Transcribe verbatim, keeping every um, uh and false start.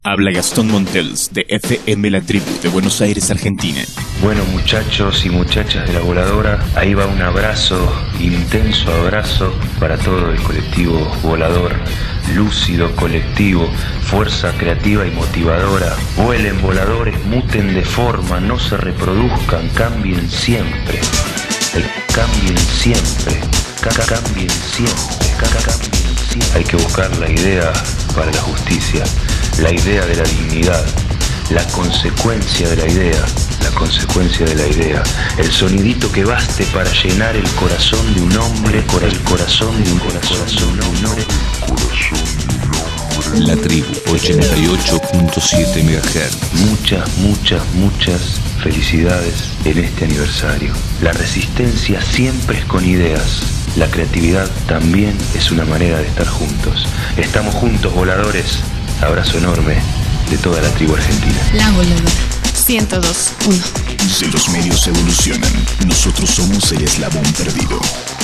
Habla Gastón Montels de F M La Tribu de Buenos Aires, Argentina. Bueno, muchachos y muchachas de la voladora, ahí va un abrazo, intenso abrazo para todo el colectivo volador, lúcido colectivo, fuerza creativa y motivadora. Vuelen voladores, muten de forma, no se reproduzcan, cambien siempre. El cambien siempre, caca cambien siempre, caca cambien siempre. Hay que buscar la idea para la justicia, la idea de la dignidad, la consecuencia de la idea, la consecuencia de la idea, el sonidito que baste para llenar el corazón de un hombre, por el corazón de un corazón de un hombre, La Tribu ochenta y ocho punto siete megahertz. Muchas, muchas, muchas felicidades en este aniversario. La resistencia siempre es con ideas. La creatividad también es una manera de estar juntos. Estamos juntos, voladores. Abrazo enorme de toda la tribu argentina. La voladora ciento dos punto uno. Si los medios evolucionan, nosotros somos el eslabón perdido.